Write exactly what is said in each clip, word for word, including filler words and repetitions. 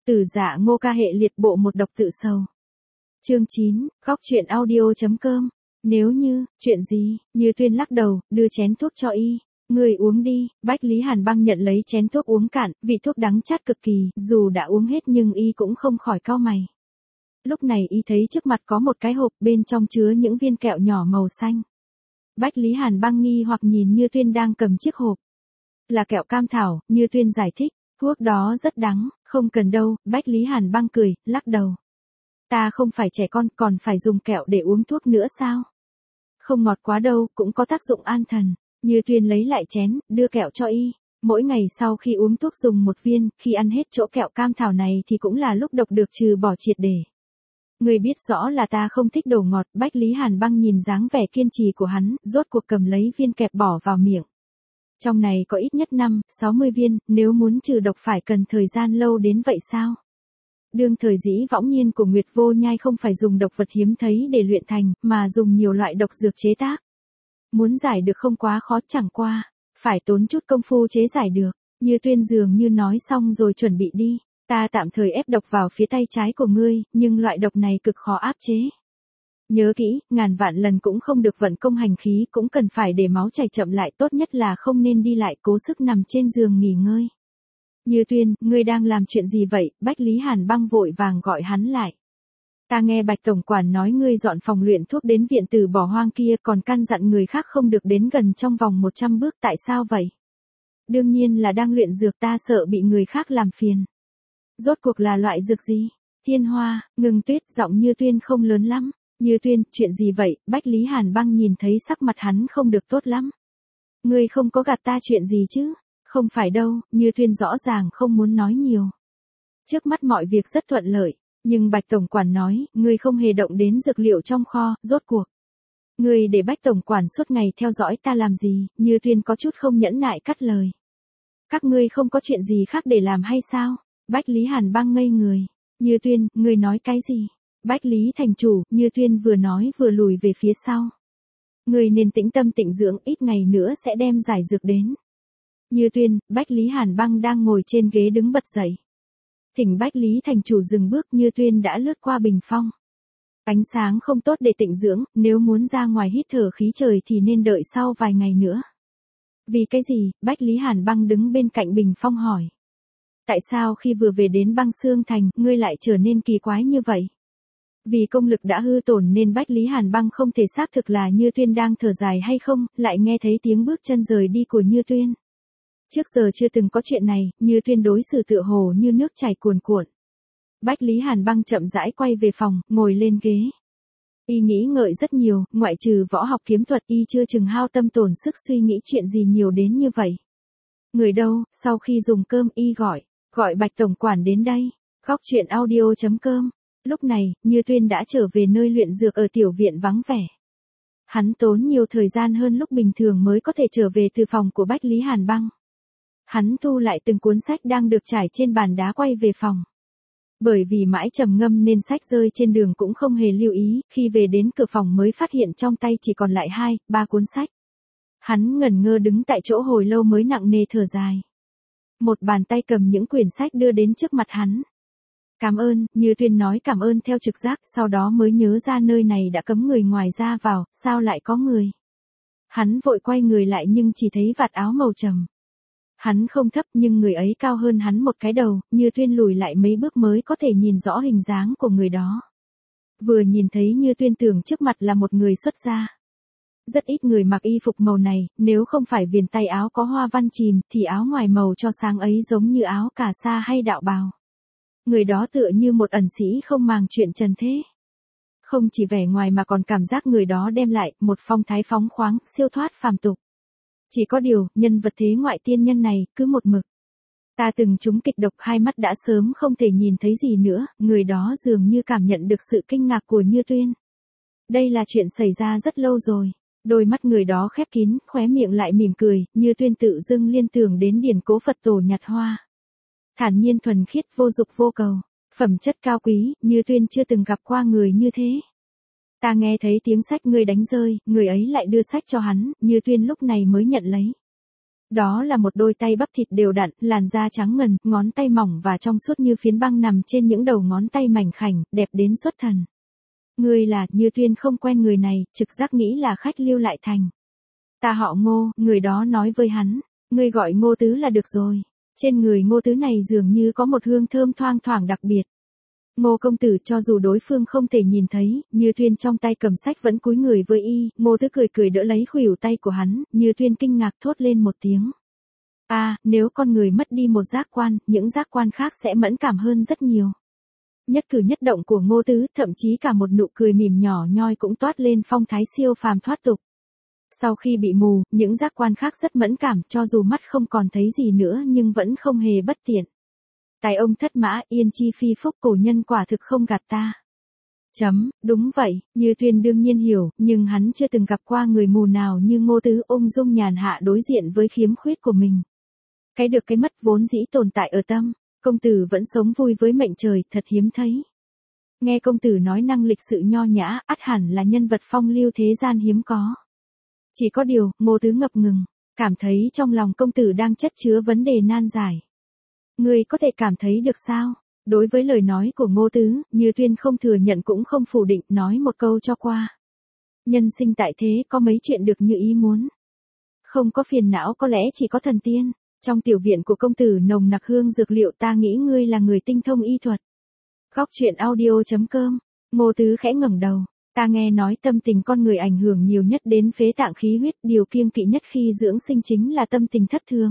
Tử Dạ Ngô Ca hệ liệt bộ một độc tự sầu. Chương chín, góc truyện audio.com. Nếu như, chuyện gì, Như Tuyên lắc đầu, đưa chén thuốc cho y. Người uống đi. Bách Lý Hàn Băng nhận lấy chén thuốc uống cạn, vị thuốc đắng chát cực kỳ, dù đã uống hết nhưng y cũng không khỏi cau mày. Lúc này y thấy trước mặt có một cái hộp, bên trong chứa những viên kẹo nhỏ màu xanh. Bách Lý Hàn Băng nghi hoặc nhìn Như Tuyên đang cầm chiếc hộp. Là kẹo cam thảo, Như Tuyên giải thích, thuốc đó rất đắng, không cần đâu. Bách Lý Hàn Băng cười, lắc đầu. Ta không phải trẻ con, còn phải dùng kẹo để uống thuốc nữa sao? Không ngọt quá đâu, cũng có tác dụng an thần. Như Tuyên lấy lại chén, đưa kẹo cho y. Mỗi ngày sau khi uống thuốc dùng một viên, khi ăn hết chỗ kẹo cam thảo này thì cũng là lúc độc được trừ bỏ triệt để. Người biết rõ là ta không thích đồ ngọt. Bách Lý Hàn Băng nhìn dáng vẻ kiên trì của hắn, rốt cuộc cầm lấy viên kẹp bỏ vào miệng. Trong này có ít nhất năm, sáu mươi viên, nếu muốn trừ độc phải cần thời gian lâu đến vậy sao? Đương thời dĩ võng nhiên của Nguyệt Vô Nhai không phải dùng độc vật hiếm thấy để luyện thành, mà dùng nhiều loại độc dược chế tác. Muốn giải được không quá khó, chẳng qua, phải tốn chút công phu chế giải được. Như Tuyên dường như nói xong rồi chuẩn bị đi. Ta tạm thời ép độc vào phía tay trái của ngươi, nhưng loại độc này cực khó áp chế. Nhớ kỹ, ngàn vạn lần cũng không được vận công hành khí, cũng cần phải để máu chảy chậm lại, tốt nhất là không nên đi lại, cố sức nằm trên giường nghỉ ngơi. Như Tuyên, ngươi đang làm chuyện gì vậy? Bách Lý Hàn Băng vội vàng gọi hắn lại. Ta nghe Bạch tổng quản nói ngươi dọn phòng luyện thuốc đến viện tử bỏ hoang kia, còn căn dặn người khác không được đến gần trong vòng một trăm bước, tại sao vậy? Đương nhiên là đang luyện dược, ta sợ bị người khác làm phiền. Rốt cuộc là loại dược gì? Thiên hoa, Ngưng Tuyết, giọng Như Tuyên không lớn lắm. Như Tuyên, chuyện gì vậy? Bách Lý Hàn Băng nhìn thấy sắc mặt hắn không được tốt lắm. Ngươi không có gạt ta chuyện gì chứ? Không phải đâu. Như Tuyên rõ ràng không muốn nói nhiều. Trước mắt mọi việc rất thuận lợi, nhưng Bạch tổng quản nói, ngươi không hề động đến dược liệu trong kho, rốt cuộc. Ngươi để Bách tổng quản suốt ngày theo dõi ta làm gì? Như Tuyên có chút không nhẫn nại cắt lời. Các ngươi không có chuyện gì khác để làm hay sao? Bách Lý Hàn Băng ngây người. Như Tuyên, ngươi nói cái gì? Bách Lý thành chủ, Như Tuyên vừa nói vừa lùi về phía sau. Ngươi nên tĩnh tâm tĩnh dưỡng, ít ngày nữa sẽ đem giải dược đến. Như Tuyên, Bách Lý Hàn Băng đang ngồi trên ghế đứng bật dậy. Thỉnh Bách Lý thành chủ dừng bước. Như Tuyên đã lướt qua bình phong. Ánh sáng không tốt để tĩnh dưỡng, nếu muốn ra ngoài hít thở khí trời thì nên đợi sau vài ngày nữa. Vì cái gì? Bách Lý Hàn Băng đứng bên cạnh bình phong hỏi. Tại sao khi vừa về đến Băng Xương Thành, ngươi lại trở nên kỳ quái như vậy? Vì công lực đã hư tổn nên Bách Lý Hàn Băng không thể xác thực là Như Tuyên đang thở dài hay không, lại nghe thấy tiếng bước chân rời đi của Như Tuyên. Trước giờ chưa từng có chuyện này, Như Tuyên đối xử tựa hồ như nước chảy cuồn cuộn. Bách Lý Hàn Băng chậm rãi quay về phòng, ngồi lên ghế. Y nghĩ ngợi rất nhiều, ngoại trừ võ học kiếm thuật, y chưa chừng hao tâm tổn sức suy nghĩ chuyện gì nhiều đến như vậy. Người đâu? Sau khi dùng cơm, y gọi, gọi Bạch tổng quản đến đây. Góc truyện audio.com. Lúc này, Như Tuyên đã trở về nơi luyện dược ở tiểu viện vắng vẻ. Hắn tốn nhiều thời gian hơn lúc bình thường mới có thể trở về từ phòng của Bách Lý Hàn Băng. Hắn thu lại từng cuốn sách đang được trải trên bàn đá quay về phòng. Bởi vì mãi trầm ngâm nên sách rơi trên đường cũng không hề lưu ý, khi về đến cửa phòng mới phát hiện trong tay chỉ còn lại hai, ba cuốn sách. Hắn ngẩn ngơ đứng tại chỗ hồi lâu mới nặng nề thở dài. Một bàn tay cầm những quyển sách đưa đến trước mặt hắn. Cảm ơn. Như Tuyên nói cảm ơn theo trực giác, sau đó mới nhớ ra nơi này đã cấm người ngoài ra vào, sao lại có người. Hắn vội quay người lại nhưng chỉ thấy vạt áo màu trầm. Hắn không thấp nhưng người ấy cao hơn hắn một cái đầu, Như Tuyên lùi lại mấy bước mới có thể nhìn rõ hình dáng của người đó. Vừa nhìn thấy Như Tuyên tưởng trước mặt là một người xuất gia. Rất ít người mặc y phục màu này, nếu không phải viền tay áo có hoa văn chìm thì áo ngoài màu cho sáng ấy giống như áo cà sa hay đạo bào. Người đó tựa như một ẩn sĩ không màng chuyện trần thế. Không chỉ vẻ ngoài mà còn cảm giác người đó đem lại một phong thái phóng khoáng, siêu thoát phàm tục. Chỉ có điều, nhân vật thế ngoại tiên nhân này, cứ một mực. Ta từng trúng kịch độc, hai mắt đã sớm không thể nhìn thấy gì nữa, người đó dường như cảm nhận được sự kinh ngạc của Như Tuyên. Đây là chuyện xảy ra rất lâu rồi. Đôi mắt người đó khép kín, khóe miệng lại mỉm cười, Như Tuyên tự dưng liên tưởng đến điển cố Phật tổ nhặt hoa. Thản nhiên thuần khiết, vô dục vô cầu, phẩm chất cao quý, Như Tuyên chưa từng gặp qua người như thế. Ta nghe thấy tiếng sách ngươi đánh rơi, người ấy lại đưa sách cho hắn, Như Tuyên lúc này mới nhận lấy. Đó là một đôi tay bắp thịt đều đặn, làn da trắng ngần, ngón tay mỏng và trong suốt như phiến băng nằm trên những đầu ngón tay mảnh khảnh, đẹp đến xuất thần. Ngươi là, Như Tuyên không quen người này, trực giác nghĩ là khách lưu lại thành. Ta họ Ngô, người đó nói với hắn, ngươi gọi Ngô Tứ là được rồi. Trên người Ngô Tứ này dường như có một hương thơm thoang thoảng đặc biệt. Ngô công tử cho dù đối phương không thể nhìn thấy, Như Tuyên trong tay cầm sách vẫn cúi người với y, Ngô Tứ cười cười đỡ lấy khuỷu tay của hắn, Như Tuyên kinh ngạc thốt lên một tiếng. À, nếu con người mất đi một giác quan, những giác quan khác sẽ mẫn cảm hơn rất nhiều. Nhất cử nhất động của Ngô Tứ, thậm chí cả một nụ cười mỉm nhỏ nhoi cũng toát lên phong thái siêu phàm thoát tục. Sau khi bị mù, những giác quan khác rất mẫn cảm, cho dù mắt không còn thấy gì nữa nhưng vẫn không hề bất tiện. Tài ông thất mã, yên chi phi phúc, cổ nhân quả thực không gạt ta. Chấm, đúng vậy, Như Tuyên đương nhiên hiểu, nhưng hắn chưa từng gặp qua người mù nào như Ngô Tứ ung dung nhàn hạ đối diện với khiếm khuyết của mình. Cái được cái mất vốn dĩ tồn tại ở tâm, công tử vẫn sống vui với mệnh trời, thật hiếm thấy. Nghe công tử nói năng lịch sự nho nhã, ắt hẳn là nhân vật phong lưu thế gian hiếm có. Chỉ có điều, Ngô Tứ ngập ngừng, cảm thấy trong lòng công tử đang chất chứa vấn đề nan giải. Ngươi có thể cảm thấy được sao? Đối với lời nói của Ngô Tứ, Như Tuyên không thừa nhận cũng không phủ định, nói một câu cho qua. Nhân sinh tại thế có mấy chuyện được như ý muốn. Không có phiền não có lẽ chỉ có thần tiên. Trong tiểu viện của công tử nồng nặc hương dược liệu, ta nghĩ ngươi là người tinh thông y thuật. Góc truyện audio chấm com. Ngô Tứ khẽ ngẩng đầu. Ta nghe nói tâm tình con người ảnh hưởng nhiều nhất đến phế tạng khí huyết, điều kiêng kỵ nhất khi dưỡng sinh chính là tâm tình thất thường.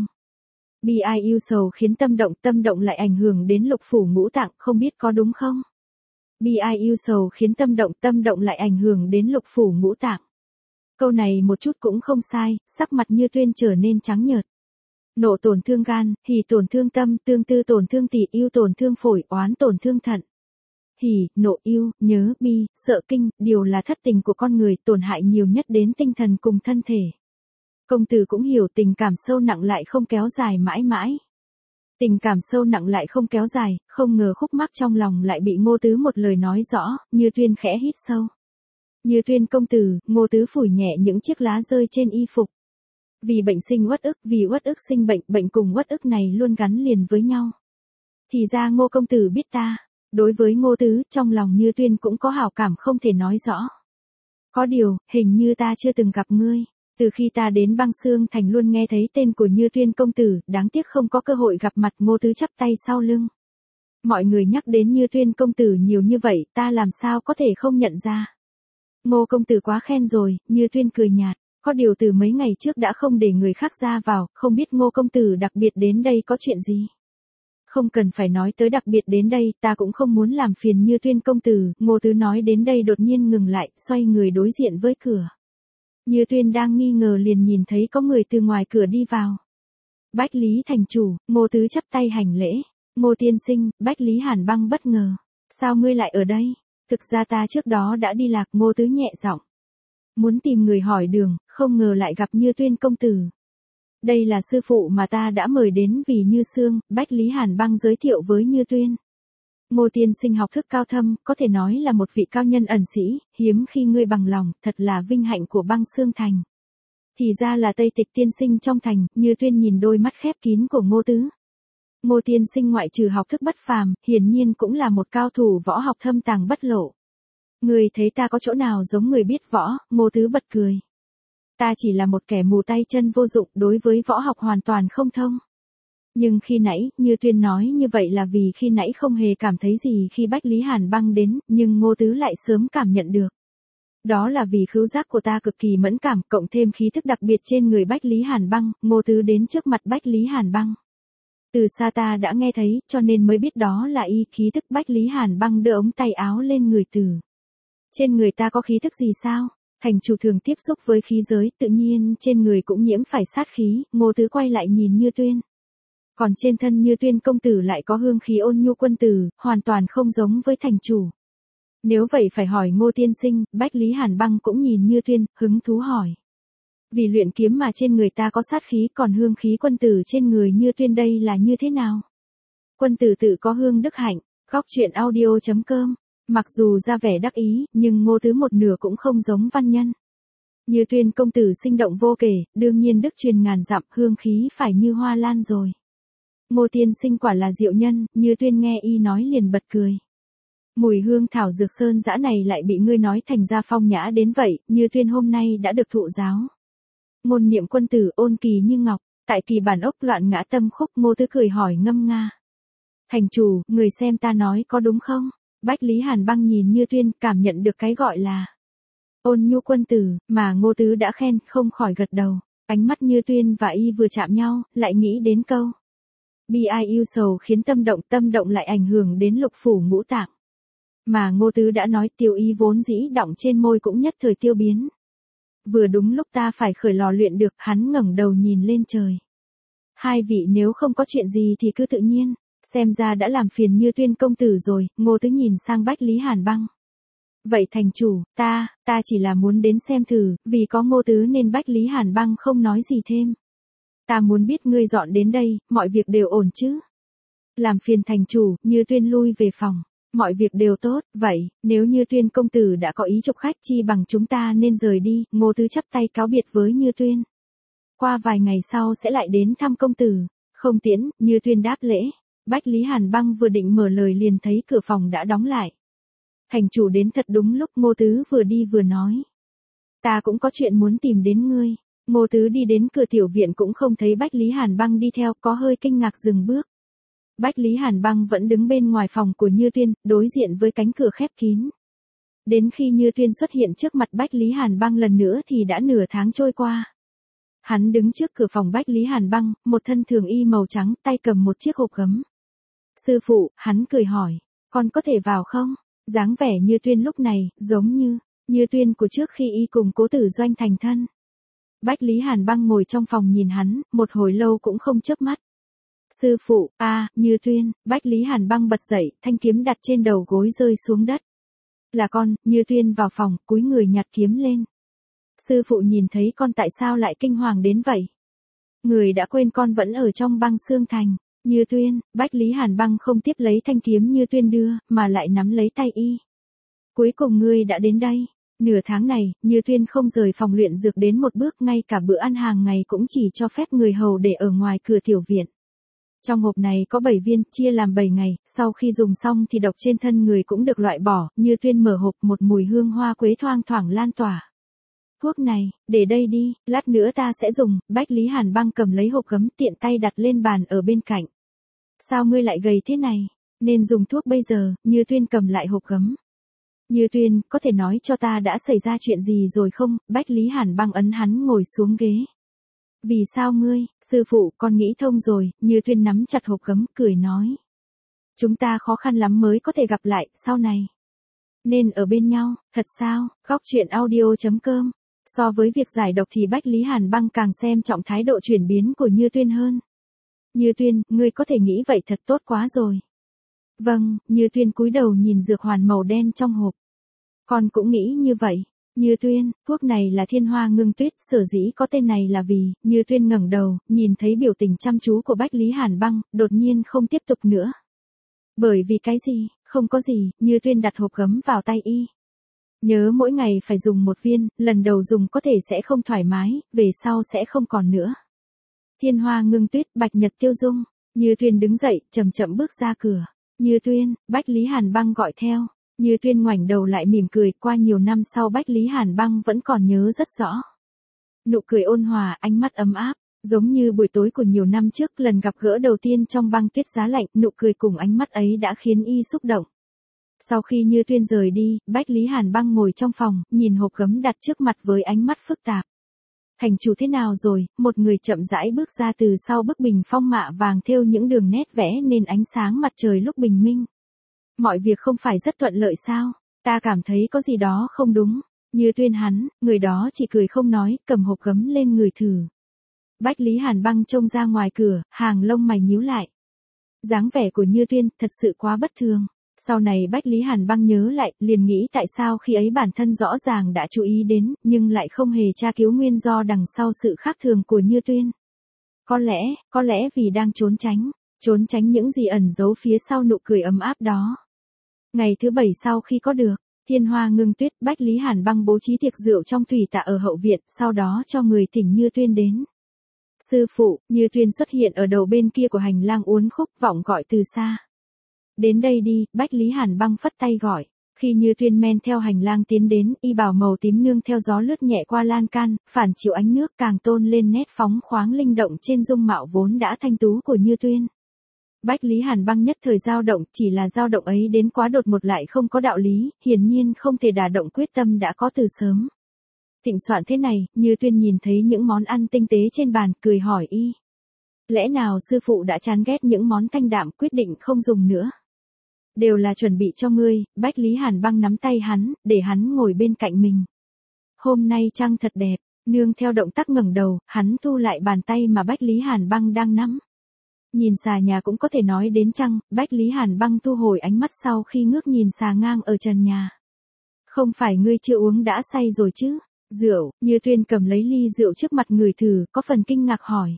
Bi ai ưu sầu khiến tâm động, tâm động lại ảnh hưởng đến lục phủ ngũ tạng, không biết có đúng không? Bi ai ưu sầu khiến tâm động, tâm động lại ảnh hưởng đến lục phủ ngũ tạng. Câu này một chút cũng không sai, sắc mặt Như Tuyên trở nên trắng nhợt. Nộ tổn thương gan, hỉ tổn thương tâm, tương tư tổn thương tỳ, ưu tổn thương phổi, oán tổn thương thận. Hỉ, nộ, ưu, nhớ, bi, sợ, kinh, đều là thất tình của con người, tổn hại nhiều nhất đến tinh thần cùng thân thể. Công tử cũng hiểu tình cảm sâu nặng lại không kéo dài mãi mãi. Tình cảm sâu nặng lại không kéo dài, không ngờ khúc mắc trong lòng lại bị Ngô Tứ một lời nói rõ, Như Tuyên khẽ hít sâu. Như Tuyên công tử, Ngô Tứ phủi nhẹ những chiếc lá rơi trên y phục. Vì bệnh sinh uất ức, vì uất ức sinh bệnh, bệnh cùng uất ức này luôn gắn liền với nhau. Thì ra Ngô công tử biết ta. Đối với Ngô Tứ, trong lòng Như Tuyên cũng có hảo cảm không thể nói rõ. Có điều, hình như ta chưa từng gặp ngươi. Từ khi ta đến Băng Xương Thành luôn nghe thấy tên của Như Tuyên công tử, đáng tiếc không có cơ hội gặp mặt. Ngô Tứ chắp tay sau lưng. Mọi người nhắc đến Như Tuyên công tử nhiều như vậy, ta làm sao có thể không nhận ra. Ngô công tử quá khen rồi, Như Tuyên cười nhạt. Có điều từ mấy ngày trước đã không để người khác ra vào, không biết Ngô công tử đặc biệt đến đây có chuyện gì. Không cần phải nói tới đặc biệt đến đây, ta cũng không muốn làm phiền Như Tuyên công tử. Ngô Tứ nói đến đây đột nhiên ngừng lại, xoay người đối diện với cửa. Như Tuyên đang nghi ngờ liền nhìn thấy có người từ ngoài cửa đi vào. Bách Lý thành chủ, Ngô Tứ chắp tay hành lễ. Ngô tiên sinh, Bách Lý Hàn Băng bất ngờ. Sao ngươi lại ở đây? Thực ra ta trước đó đã đi lạc. Ngô Tứ nhẹ giọng. Muốn tìm người hỏi đường, không ngờ lại gặp Như Tuyên công tử. Đây là sư phụ mà ta đã mời đến vì Như Sương. Bách Lý Hàn Băng giới thiệu với Như Tuyên. Ngô tiên sinh học thức cao thâm, có thể nói là một vị cao nhân ẩn sĩ, hiếm khi ngươi bằng lòng, thật là vinh hạnh của Băng Xương Thành. Thì ra là Tây Tịch tiên sinh trong thành. Như Tuyên nhìn đôi mắt khép kín của Ngô Tứ. Ngô tiên sinh ngoại trừ học thức bất phàm, hiển nhiên cũng là một cao thủ võ học thâm tàng bất lộ. Ngươi thấy ta có chỗ nào giống người biết võ? Ngô Tứ bật cười. Ta chỉ là một kẻ mù tay chân vô dụng, đối với võ học hoàn toàn không thông. Nhưng khi nãy, Như Tuyên nói như vậy là vì khi nãy không hề cảm thấy gì khi Bách Lý Hàn Băng đến, nhưng Ngô Tứ lại sớm cảm nhận được. Đó là vì khứu giác của ta cực kỳ mẫn cảm, cộng thêm khí thức đặc biệt trên người Bách Lý Hàn Băng. Ngô Tứ đến trước mặt Bách Lý Hàn Băng. Từ xa ta đã nghe thấy, cho nên mới biết đó là y. Khí thức. Bách Lý Hàn Băng đưa ống tay áo lên người từ. Trên người ta có khí thức gì sao? Thành chủ thường tiếp xúc với khí giới, tự nhiên trên người cũng nhiễm phải sát khí. Ngô Tứ quay lại nhìn Như Tuyên. Còn trên thân Như Tuyên công tử lại có hương khí ôn nhu quân tử, hoàn toàn không giống với thành chủ. Nếu vậy phải hỏi Ngô tiên sinh. Bách Lý Hàn Băng cũng nhìn Như Tuyên, hứng thú hỏi. Vì luyện kiếm mà trên người ta có sát khí, còn hương khí quân tử trên người Như Tuyên đây là như thế nào? Quân tử tự có hương đức hạnh. Góc truyện audio chấm com. Mặc dù ra vẻ đắc ý, nhưng Ngô Tứ một nửa cũng không giống văn nhân. Như Tuyên công tử sinh động vô kể, đương nhiên đức truyền ngàn dặm, hương khí phải như hoa lan rồi. Ngô tiên sinh quả là diệu nhân, Như Tuyên nghe y nói liền bật cười. Mùi hương thảo dược sơn dã này lại bị ngươi nói thành ra phong nhã đến vậy, Như Tuyên hôm nay đã được thụ giáo. Ngôn niệm quân tử ôn kỳ như ngọc, tại kỳ bản ốc loạn ngã tâm khúc. Ngô Tứ cười hỏi ngâm nga. Thành chủ, người xem ta nói có đúng không? Bách Lý Hàn Băng nhìn Như Tuyên, cảm nhận được cái gọi là ôn nhu quân tử, mà Ngô Tứ đã khen, không khỏi gật đầu. Ánh mắt Như Tuyên và y vừa chạm nhau, lại nghĩ đến câu bi ai yêu sầu khiến tâm động, tâm động lại ảnh hưởng đến lục phủ ngũ tạng. Mà Ngô Tứ đã nói tiêu ý vốn dĩ đọng trên môi cũng nhất thời tiêu biến. Vừa đúng lúc ta phải khởi lò luyện được, hắn ngẩng đầu nhìn lên trời. Hai vị nếu không có chuyện gì thì cứ tự nhiên, xem ra đã làm phiền Như Tuyên công tử rồi. Ngô Tứ nhìn sang Bách Lý Hàn Băng. Vậy thành chủ, ta, ta chỉ là muốn đến xem thử, vì có Ngô Tứ nên Bách Lý Hàn Băng không nói gì thêm. Ta muốn biết ngươi dọn đến đây, mọi việc đều ổn chứ? Làm phiền thành chủ. Như Tuyên lui về phòng. Mọi việc đều tốt, vậy, nếu Như Tuyên công tử đã có ý chụp khách chi bằng chúng ta nên rời đi. Ngô Tứ chắp tay cáo biệt với Như Tuyên. Qua vài ngày sau sẽ lại đến thăm công tử. Không tiễn. Như Tuyên đáp lễ. Bách Lý Hàn Băng vừa định mở lời liền thấy cửa phòng đã đóng lại. Thành chủ đến thật đúng lúc. Ngô Tứ vừa đi vừa nói. Ta cũng có chuyện muốn tìm đến ngươi. Ngô Tứ đi đến cửa tiểu viện cũng không thấy Bách Lý Hàn Băng đi theo, có hơi kinh ngạc dừng bước. Bách Lý Hàn Băng vẫn đứng bên ngoài phòng của Như Tuyên, đối diện với cánh cửa khép kín. Đến khi Như Tuyên xuất hiện trước mặt Bách Lý Hàn Băng lần nữa thì đã nửa tháng trôi qua. Hắn đứng trước cửa phòng Bách Lý Hàn Băng, một thân thường y màu trắng, tay cầm một chiếc hộp gấm. Sư phụ, hắn cười hỏi, con có thể vào không? Dáng vẻ Như Tuyên lúc này, giống như, Như Tuyên của trước khi y cùng Cố Tử Doanh thành thân. Bách Lý Hàn Băng ngồi trong phòng nhìn hắn, một hồi lâu cũng không chớp mắt. Sư phụ, a à, Như Tuyên. Bách Lý Hàn Băng bật dậy, thanh kiếm đặt trên đầu gối rơi xuống đất. Là con. Như Tuyên vào phòng, cúi người nhặt kiếm lên. Sư phụ nhìn thấy con tại sao lại kinh hoàng đến vậy? Người đã quên con vẫn ở trong băng xương thành. Như Tuyên. Bách Lý Hàn Băng không tiếp lấy thanh kiếm Như Tuyên đưa, mà lại nắm lấy tay y. Cuối cùng ngươi đã đến đây. Nửa tháng này, Như Tuyên không rời phòng luyện dược đến một bước, ngay cả bữa ăn hàng ngày cũng chỉ cho phép người hầu để ở ngoài cửa tiểu viện. Trong hộp này có bảy viên, chia làm bảy ngày, sau khi dùng xong thì độc trên thân người cũng được loại bỏ. Như Tuyên mở hộp, một mùi hương hoa quế thoang thoảng lan tỏa. Thuốc này, để đây đi, lát nữa ta sẽ dùng. Bách Lý Hàn Băng cầm lấy hộp gấm tiện tay đặt lên bàn ở bên cạnh. Sao ngươi lại gầy thế này? Nên dùng thuốc bây giờ. Như Tuyên cầm lại hộp gấm. Như Tuyên, có thể nói cho ta đã xảy ra chuyện gì rồi không? Bách Lý Hàn Băng ấn hắn ngồi xuống ghế. Vì sao ngươi? Sư phụ, con nghĩ thông rồi. Như Tuyên nắm chặt hộp gấm, cười nói. Chúng ta khó khăn lắm mới có thể gặp lại, sau này. Nên ở bên nhau, thật sao? Góc truyện audio chấm com. So với việc giải độc thì Bách Lý Hàn Băng càng xem trọng thái độ chuyển biến của Như Tuyên hơn. Như Tuyên, ngươi có thể nghĩ vậy thật tốt quá rồi. Vâng. Như Tuyên cúi đầu nhìn dược hoàn màu đen trong hộp. Con cũng nghĩ như vậy. Như Tuyên, thuốc này là thiên hoa ngưng tuyết, sở dĩ có tên này là vì. Như Tuyên ngẩng đầu, nhìn thấy biểu tình chăm chú của Bách Lý Hàn Băng, đột nhiên không tiếp tục nữa. Bởi vì cái gì? Không có gì. Như Tuyên đặt hộp gấm vào tay y. Nhớ mỗi ngày phải dùng một viên, lần đầu dùng có thể sẽ không thoải mái, về sau sẽ không còn nữa. Thiên hoa ngưng tuyết, bạch nhật tiêu dung. Như Tuyên đứng dậy, chậm chậm bước ra cửa. Như Tuyên. Bách Lý Hàn Băng gọi theo. Như Tuyên ngoảnh đầu lại mỉm cười, qua nhiều năm sau Bách Lý Hàn Băng vẫn còn nhớ rất rõ. Nụ cười ôn hòa, ánh mắt ấm áp, giống như buổi tối của nhiều năm trước lần gặp gỡ đầu tiên trong băng tuyết giá lạnh, nụ cười cùng ánh mắt ấy đã khiến y xúc động. Sau khi Như Tuyên rời đi, Bách Lý Hàn Băng ngồi trong phòng, nhìn hộp gấm đặt trước mặt với ánh mắt phức tạp. Thành chủ thế nào rồi? Một người chậm rãi bước ra từ sau bức bình phong mạ vàng thêu những đường nét vẽ nên ánh sáng mặt trời lúc bình minh. Mọi việc không phải rất thuận lợi sao? Ta cảm thấy có gì đó không đúng. Như Tuyên hắn, người đó chỉ cười không nói, cầm hộp gấm lên người thử. Bách Lý Hàn Băng trông ra ngoài cửa, hàng lông mày nhíu lại. Dáng vẻ của Như Tuyên thật sự quá bất thường. Sau này Bách Lý Hàn Băng nhớ lại, liền nghĩ tại sao khi ấy bản thân rõ ràng đã chú ý đến, nhưng lại không hề tra cứu nguyên do đằng sau sự khác thường của Như Tuyên. Có lẽ, có lẽ vì đang trốn tránh, trốn tránh những gì ẩn giấu phía sau nụ cười ấm áp đó. Ngày thứ bảy sau khi có được Thiên Hoa ngưng tuyết, Bách Lý Hàn Băng bố trí tiệc rượu trong thủy tạ ở hậu viện, sau đó cho người thỉnh Như Tuyên đến. Sư phụ, Như Tuyên xuất hiện ở đầu bên kia của hành lang uốn khúc, vọng gọi từ xa. Đến đây đi, Bách Lý Hàn Băng phất tay gọi. Khi Như Tuyên men theo hành lang tiến đến, y bào màu tím nương theo gió lướt nhẹ qua lan can, phản chiếu ánh nước càng tôn lên nét phóng khoáng linh động trên dung mạo vốn đã thanh tú của Như Tuyên. Bách Lý Hàn Băng nhất thời dao động, chỉ là dao động ấy đến quá đột một lại không có đạo lý, hiển nhiên không thể đả động quyết tâm đã có từ sớm. Thịnh soạn thế này, Như Tuyên nhìn thấy những món ăn tinh tế trên bàn, cười hỏi y. Lẽ nào sư phụ đã chán ghét những món thanh đạm, quyết định không dùng nữa? Đều là chuẩn bị cho ngươi. Bách Lý Hàn Băng nắm tay hắn, để hắn ngồi bên cạnh mình. Hôm nay trăng thật đẹp, nương theo động tác ngẩng đầu, hắn thu lại bàn tay mà Bách Lý Hàn Băng đang nắm. Nhìn xà nhà cũng có thể nói đến trăng, Bách Lý Hàn Băng thu hồi ánh mắt sau khi ngước nhìn xà ngang ở trần nhà. Không phải ngươi chưa uống đã say rồi chứ? Rượu. Như Tuyên cầm lấy ly rượu trước mặt người thử, có phần kinh ngạc hỏi.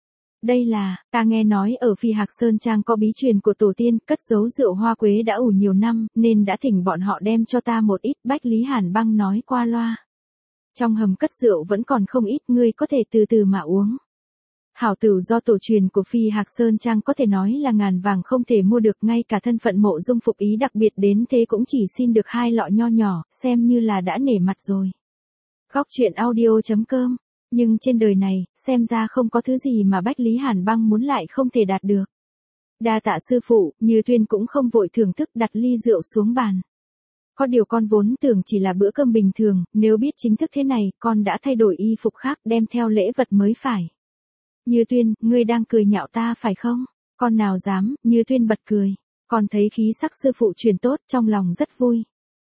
Đây là, ta nghe nói ở Phi Hạc Sơn Trang có bí truyền của tổ tiên, cất giấu rượu hoa quế đã ủ nhiều năm, nên đã thỉnh bọn họ đem cho ta một ít. Bách Lý Hàn Băng nói qua loa. Trong hầm cất rượu vẫn còn không ít, ngươi có thể từ từ mà uống. Hảo tửu do tổ truyền của Phi Hạc Sơn Trang có thể nói là ngàn vàng không thể mua được, ngay cả thân phận Mộ Dung Phục ý đặc biệt đến thế cũng chỉ xin được hai lọ nho nhỏ, xem như là đã nể mặt rồi. Góc truyện audio chấm com. Nhưng trên đời này, xem ra không có thứ gì mà Bách Lý Hàn Băng muốn lại không thể đạt được. Đa tạ sư phụ, Như Tuyên cũng không vội thưởng thức, đặt ly rượu xuống bàn. Có điều con vốn tưởng chỉ là bữa cơm bình thường, nếu biết chính thức thế này, con đã thay đổi y phục khác đem theo lễ vật mới phải. Như Tuyên, ngươi đang cười nhạo ta phải không? Con nào dám? Như Tuyên bật cười. Con thấy khí sắc sư phụ truyền tốt, trong lòng rất vui.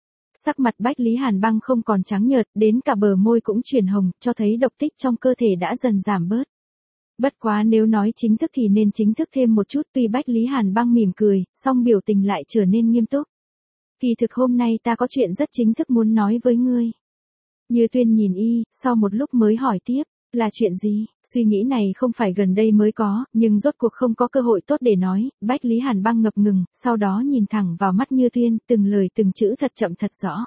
Sắc mặt Bách Lý Hàn Băng không còn trắng nhợt, đến cả bờ môi cũng chuyển hồng, cho thấy độc tích trong cơ thể đã dần giảm bớt. Bất quá nếu nói chính thức thì nên chính thức thêm một chút, tuy Bách Lý Hàn Băng mỉm cười, song biểu tình lại trở nên nghiêm túc. Kỳ thực hôm nay ta có chuyện rất chính thức muốn nói với ngươi. Như Tuyên nhìn y, sau một lúc mới hỏi tiếp, là chuyện gì? Suy nghĩ này không phải gần đây mới có, nhưng rốt cuộc không có cơ hội tốt để nói. Bách Lý Hàn Băng ngập ngừng, sau đó nhìn thẳng vào mắt Như Tuyên, từng lời từng chữ thật chậm thật rõ.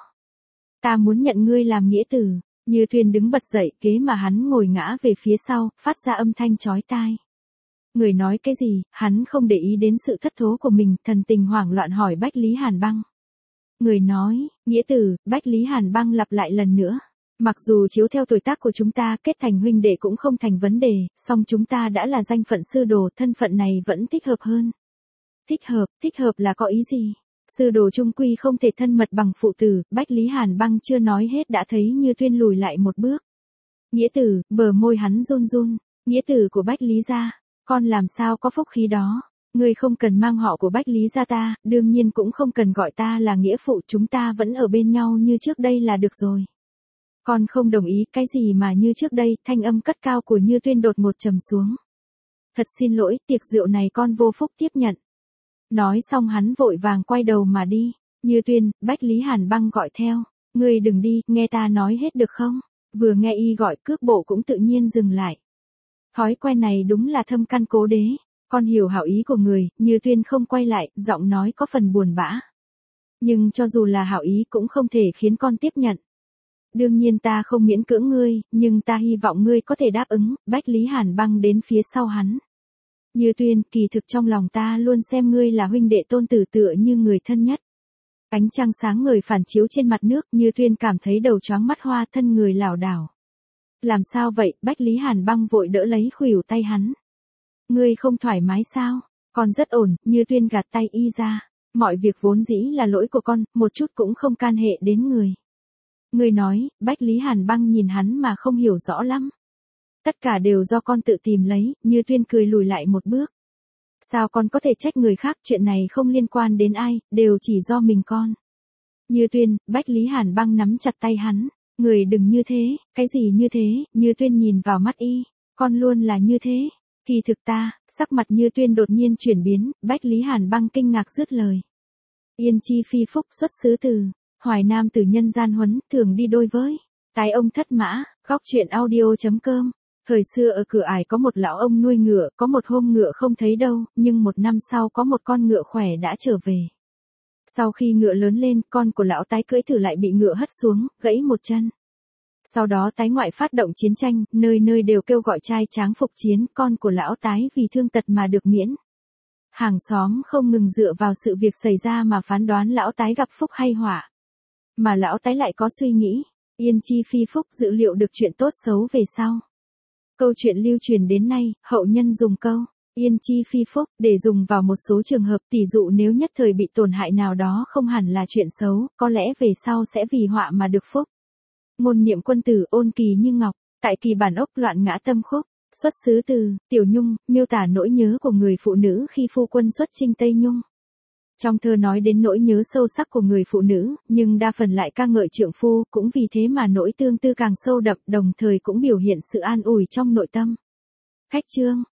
Ta muốn nhận ngươi làm nghĩa tử. Như Tuyên đứng bật dậy, ghế mà hắn ngồi ngã về phía sau, phát ra âm thanh chói tai. Người nói cái gì? Hắn không để ý đến sự thất thố của mình, thần tình hoảng loạn hỏi Bách Lý Hàn Băng. Người nói, nghĩa tử. Bách Lý Hàn Băng lặp lại lần nữa. Mặc dù chiếu theo tuổi tác của chúng ta kết thành huynh đệ cũng không thành vấn đề, song chúng ta đã là danh phận sư đồ, thân phận này vẫn thích hợp hơn. Thích hợp, thích hợp là có ý gì? Sư đồ chung quy không thể thân mật bằng phụ tử. Bách Lý Hàn Băng chưa nói hết đã thấy Như Tuyên lùi lại một bước. Nghĩa tử, bờ môi hắn run run. Nghĩa tử của Bách Lý gia, con làm sao có phúc khí đó? Ngươi không cần mang họ của Bách Lý gia ta, đương nhiên cũng không cần gọi ta là nghĩa phụ, chúng ta vẫn ở bên nhau như trước đây là được rồi. Con không đồng ý. Cái gì mà như trước đây? Thanh âm cất cao của Như Tuyên đột ngột trầm xuống. Thật xin lỗi, tiệc rượu này con vô phúc tiếp nhận. Nói xong hắn vội vàng quay đầu mà đi. Như Tuyên, Bách Lý Hàn Băng gọi theo. Ngươi đừng đi, nghe ta nói hết được không? Vừa nghe y gọi, cước bộ cũng tự nhiên dừng lại. Thói quen này đúng là thâm căn cố đế. Con hiểu hảo ý của người. Như Tuyên không quay lại, giọng nói có phần buồn bã. Nhưng cho dù là hảo ý cũng không thể khiến con tiếp nhận. Đương nhiên ta không miễn cưỡng ngươi, nhưng ta hy vọng ngươi có thể đáp ứng. Bách Lý Hàn Băng đến phía sau hắn. Như Tuyên, kỳ thực trong lòng ta luôn xem ngươi là huynh đệ tôn tử tựa như người thân nhất. Ánh trăng sáng ngời phản chiếu trên mặt nước, Như Tuyên cảm thấy đầu choáng mắt hoa, thân người lảo đảo. Làm sao vậy? Bách Lý Hàn Băng vội đỡ lấy khuỷu tay hắn. Ngươi không thoải mái sao? Con rất ổn. Như Tuyên gạt tay y ra. Mọi việc vốn dĩ là lỗi của con, một chút cũng không can hệ đến người. Người nói. Bách Lý Hàn Băng nhìn hắn mà không hiểu rõ lắm. Tất cả đều do con tự tìm lấy. Như Tuyên cười lùi lại một bước. Sao con có thể trách người khác? Chuyện này không liên quan đến ai, đều chỉ do mình con. Như Tuyên. Bách Lý Hàn Băng nắm chặt tay hắn. Người đừng như thế. Cái gì như thế? Như Tuyên nhìn vào mắt y. Con luôn là như thế. Kỳ thực ta. Sắc mặt Như Tuyên đột nhiên chuyển biến. Bách Lý Hàn Băng kinh ngạc dứt lời. Yên chi phi phúc, xuất xứ từ Hoài Nam, từ nhân gian huấn, thường đi đôi với tài ông thất mã. Góc truyện audio chấm com. Thời xưa ở Cửa Ải có một lão ông nuôi ngựa, có một hôm ngựa không thấy đâu, nhưng một năm sau có một con ngựa khỏe đã trở về. Sau khi ngựa lớn lên, con của lão tái cưỡi thử lại bị ngựa hất xuống, gãy một chân. Sau đó tái ngoại phát động chiến tranh, nơi nơi đều kêu gọi trai tráng phục chiến, con của lão tái vì thương tật mà được miễn. Hàng xóm không ngừng dựa vào sự việc xảy ra mà phán đoán lão tái gặp phúc hay họa. Mà lão tái lại có suy nghĩ, yên chi phi phúc, dự liệu được chuyện tốt xấu về sau. Câu chuyện lưu truyền đến nay, hậu nhân dùng câu yên chi phi phúc để dùng vào một số trường hợp, tỷ dụ nếu nhất thời bị tổn hại nào đó không hẳn là chuyện xấu, có lẽ về sau sẽ vì họa mà được phúc. Ngôn niệm quân tử ôn kỳ như ngọc, tại kỳ bản ốc loạn ngã tâm khúc, xuất xứ từ Tiểu Nhung, miêu tả nỗi nhớ của người phụ nữ khi phu quân xuất chinh Tây Nhung. Trong thơ nói đến nỗi nhớ sâu sắc của người phụ nữ, nhưng đa phần lại ca ngợi trượng phu, cũng vì thế mà nỗi tương tư càng sâu đậm, đồng thời cũng biểu hiện sự an ủi trong nội tâm. Khách chương